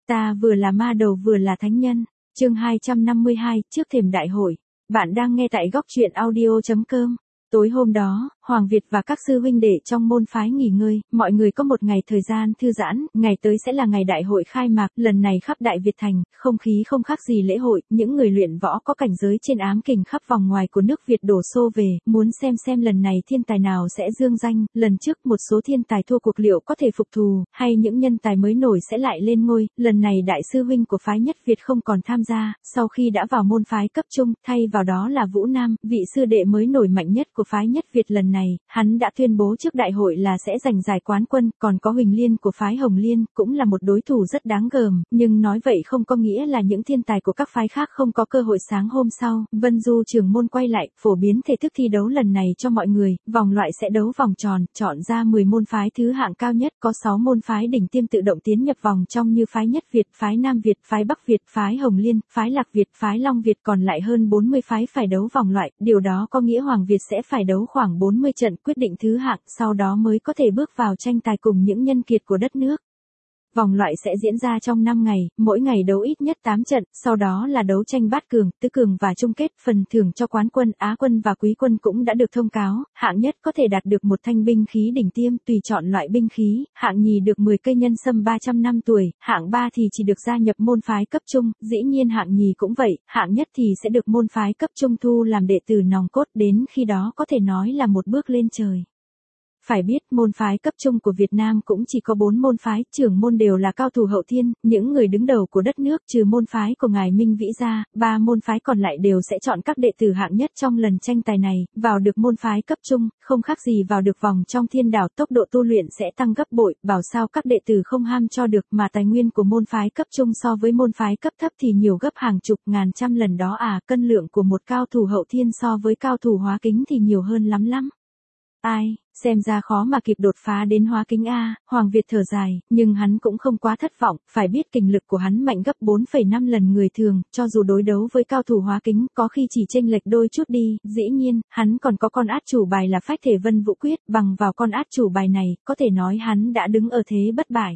Ta vừa là ma đầu vừa là thánh nhân. Chương 252, trước thềm đại hội. Bạn đang nghe tại góc truyện audio.com. Tối hôm đó, Hoàng Việt và các sư huynh đệ trong môn phái nghỉ ngơi, mọi người có một ngày thời gian thư giãn, ngày tới sẽ là ngày đại hội khai mạc, lần này khắp Đại Việt Thành, không khí không khác gì lễ hội, những người luyện võ có cảnh giới trên ám kình khắp vòng ngoài của nước Việt đổ xô về, muốn xem lần này thiên tài nào sẽ dương danh, lần trước một số thiên tài thua cuộc liệu có thể phục thù, hay những nhân tài mới nổi sẽ lại lên ngôi, lần này đại sư huynh của phái Nhất Việt không còn tham gia, sau khi đã vào môn phái cấp trung, thay vào đó là Vũ Nam, vị sư đệ mới nổi mạnh nhất của phái Nhất Việt lần này, hắn đã tuyên bố trước đại hội là sẽ giành giải quán quân, còn có Huỳnh Liên của phái Hồng Liên, cũng là một đối thủ rất đáng gờm, nhưng nói vậy không có nghĩa là những thiên tài của các phái khác không có cơ hội. Sáng hôm sau, Vân Du trưởng môn quay lại, phổ biến thể thức thi đấu lần này cho mọi người, vòng loại sẽ đấu vòng tròn, chọn ra 10 môn phái thứ hạng cao nhất, có 6 môn phái đỉnh tiêm tự động tiến nhập vòng trong như phái Nhất Việt, phái Nam Việt, phái Bắc Việt, phái Hồng Liên, phái Lạc Việt, phái Long Việt, còn lại hơn 40 phái phải đấu vòng loại, điều đó có nghĩa Hoàng Việt sẽ phải đấu khoảng 40 trận quyết định thứ hạng, sau đó mới có thể bước vào tranh tài cùng những nhân kiệt của đất nước. Vòng loại sẽ diễn ra trong 5 ngày, mỗi ngày đấu ít nhất 8 trận, sau đó là đấu tranh bát cường, tứ cường và chung kết, phần thưởng cho quán quân, á quân và quý quân cũng đã được thông cáo, hạng nhất có thể đạt được một thanh binh khí đỉnh tiêm tùy chọn loại binh khí, hạng nhì được 10 cây nhân sâm 300 năm tuổi, hạng 3 thì chỉ được gia nhập môn phái cấp trung, dĩ nhiên hạng nhì cũng vậy, hạng nhất thì sẽ được môn phái cấp trung thu làm đệ tử nòng cốt, đến khi đó có thể nói là một bước lên trời. Phải biết, môn phái cấp trung của Việt Nam cũng chỉ có 4 môn phái, trưởng môn đều là cao thủ hậu thiên, những người đứng đầu của đất nước trừ môn phái của ngài Minh Vĩ ra, 3 môn phái còn lại đều sẽ chọn các đệ tử hạng nhất trong lần tranh tài này, vào được môn phái cấp trung, không khác gì vào được vòng trong thiên đảo, tốc độ tu luyện sẽ tăng gấp bội, bảo sao các đệ tử không ham cho được, mà tài nguyên của môn phái cấp trung so với môn phái cấp thấp thì nhiều gấp hàng chục ngàn trăm lần đó à, cân lượng của một cao thủ hậu thiên so với cao thủ hóa kính thì nhiều hơn lắm. Ai, xem ra khó mà kịp đột phá đến hóa kính A, Hoàng Việt thở dài, nhưng hắn cũng không quá thất vọng, phải biết kình lực của hắn mạnh gấp 4,5 lần người thường, cho dù đối đấu với cao thủ hóa kính, có khi chỉ chênh lệch đôi chút đi, dĩ nhiên, hắn còn có con át chủ bài là Phách Thể Vân Vũ Quyết, bằng vào con át chủ bài này, có thể nói hắn đã đứng ở thế bất bại.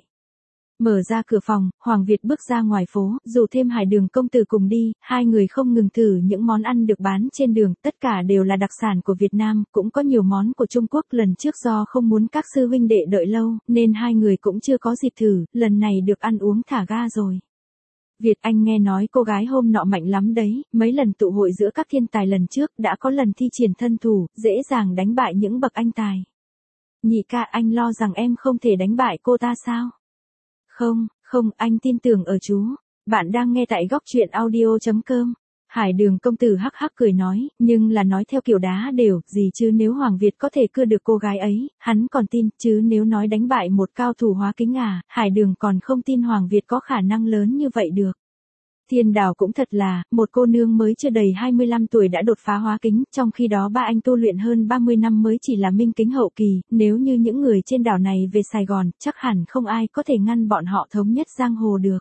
Mở ra cửa phòng, Hoàng Việt bước ra ngoài phố, dù thêm Hải Đường công tử cùng đi, hai người không ngừng thử những món ăn được bán trên đường, tất cả đều là đặc sản của Việt Nam, cũng có nhiều món của Trung Quốc, lần trước do không muốn các sư huynh đệ đợi lâu, nên hai người cũng chưa có dịp thử, lần này được ăn uống thả ga rồi. Việt, anh nghe nói cô gái hôm nọ mạnh lắm đấy, mấy lần tụ hội giữa các thiên tài lần trước đã có lần thi triển thân thủ, dễ dàng đánh bại những bậc anh tài. Nhị ca, anh lo rằng em không thể đánh bại cô ta sao? Không, anh tin tưởng ở chú. Bạn đang nghe tại góc truyện audio.com. Hải Đường công tử hắc hắc cười nói, nhưng là nói theo kiểu đá đều, gì chứ nếu Hoàng Việt có thể cưa được cô gái ấy, hắn còn tin, chứ nếu nói đánh bại một cao thủ hóa kính à, Hải Đường còn không tin Hoàng Việt có khả năng lớn như vậy được. Thiên Đào cũng thật là, một cô nương mới chưa đầy 25 tuổi đã đột phá hóa kính, trong khi đó ba anh tu luyện hơn 30 năm mới chỉ là minh kính hậu kỳ, nếu như những người trên đảo này về Sài Gòn, chắc hẳn không ai có thể ngăn bọn họ thống nhất giang hồ được.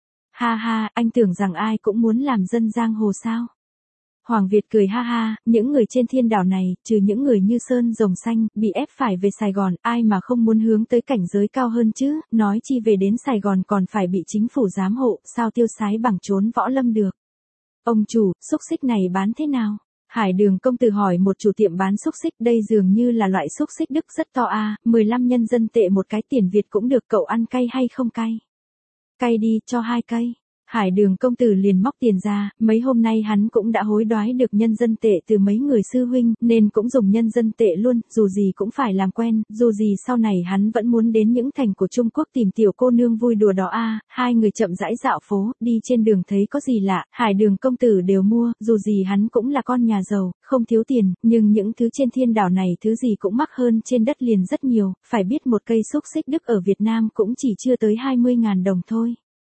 Ha ha, anh tưởng rằng ai cũng muốn làm dân giang hồ sao? Hoàng Việt cười ha ha, những người trên thiên đảo này, trừ những người như Sơn Rồng Xanh, bị ép phải về Sài Gòn, ai mà không muốn hướng tới cảnh giới cao hơn chứ, nói chi về đến Sài Gòn còn phải bị chính phủ giám hộ, sao tiêu sái bằng trốn võ lâm được. Ông chủ, xúc xích này bán thế nào? Hải Đường công tử hỏi một chủ tiệm bán xúc xích, đây dường như là loại xúc xích Đức rất to à, 15 nhân dân tệ một cái, tiền Việt cũng được, cậu ăn cay hay không cay? Cay đi, cho 2 cây. Hải Đường công tử liền móc tiền ra, mấy hôm nay hắn cũng đã hối đoái được nhân dân tệ từ mấy người sư huynh, nên cũng dùng nhân dân tệ luôn, dù gì cũng phải làm quen, dù gì sau này hắn vẫn muốn đến những thành của Trung Quốc tìm tiểu cô nương vui đùa đó à, hai người chậm rãi dạo phố, đi trên đường thấy có gì lạ, Hải Đường công tử đều mua, dù gì hắn cũng là con nhà giàu, không thiếu tiền, nhưng những thứ trên thiên đảo này thứ gì cũng mắc hơn trên đất liền rất nhiều, phải biết một cây xúc xích Đức ở Việt Nam cũng chỉ chưa tới 20.000 đồng thôi.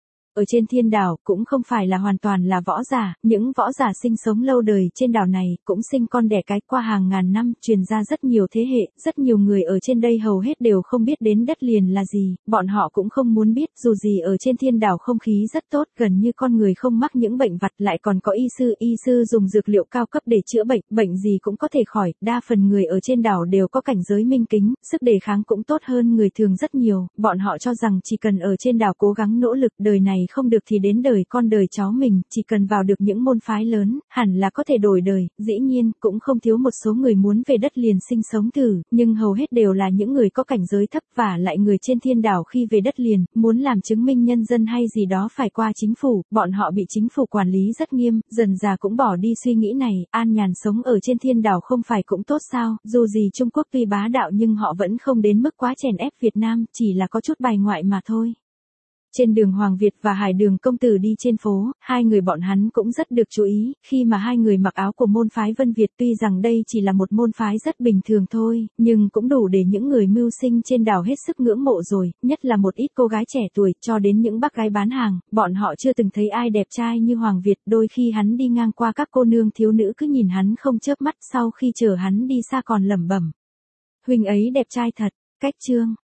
Ở trên thiên đảo cũng không phải là hoàn toàn là võ giả, những võ giả sinh sống lâu đời trên đảo này cũng sinh con đẻ cái qua hàng ngàn năm, truyền ra rất nhiều thế hệ, rất nhiều người ở trên đây hầu hết đều không biết đến đất liền là gì, bọn họ cũng không muốn biết, dù gì ở trên thiên đảo không khí rất tốt, gần như con người không mắc những bệnh vặt, lại còn có y sư dùng dược liệu cao cấp để chữa bệnh, bệnh gì cũng có thể khỏi, đa phần người ở trên đảo đều có cảnh giới minh kính, sức đề kháng cũng tốt hơn người thường rất nhiều, bọn họ cho rằng chỉ cần ở trên đảo cố gắng nỗ lực, đời này không được thì đến đời con đời cháu mình, chỉ cần vào được những môn phái lớn, hẳn là có thể đổi đời, dĩ nhiên, cũng không thiếu một số người muốn về đất liền sinh sống thử, nhưng hầu hết đều là những người có cảnh giới thấp và lại người trên thiên đảo khi về đất liền, muốn làm chứng minh nhân dân hay gì đó phải qua chính phủ, bọn họ bị chính phủ quản lý rất nghiêm, dần dà cũng bỏ đi suy nghĩ này, an nhàn sống ở trên thiên đảo không phải cũng tốt sao, dù gì Trung Quốc tuy bá đạo nhưng họ vẫn không đến mức quá chèn ép Việt Nam, chỉ là có chút bài ngoại mà thôi. Trên đường Hoàng Việt và Hải Đường công tử đi trên phố, hai người bọn hắn cũng rất được chú ý, khi mà hai người mặc áo của môn phái Vân Việt tuy rằng đây chỉ là một môn phái rất bình thường thôi, nhưng cũng đủ để những người mưu sinh trên đảo hết sức ngưỡng mộ rồi, nhất là một ít cô gái trẻ tuổi, cho đến những bác gái bán hàng, bọn họ chưa từng thấy ai đẹp trai như Hoàng Việt, đôi khi hắn đi ngang qua các cô nương thiếu nữ cứ nhìn hắn không chớp mắt, sau khi chờ hắn đi xa còn lẩm bẩm. Huynh ấy đẹp trai thật, cách chương.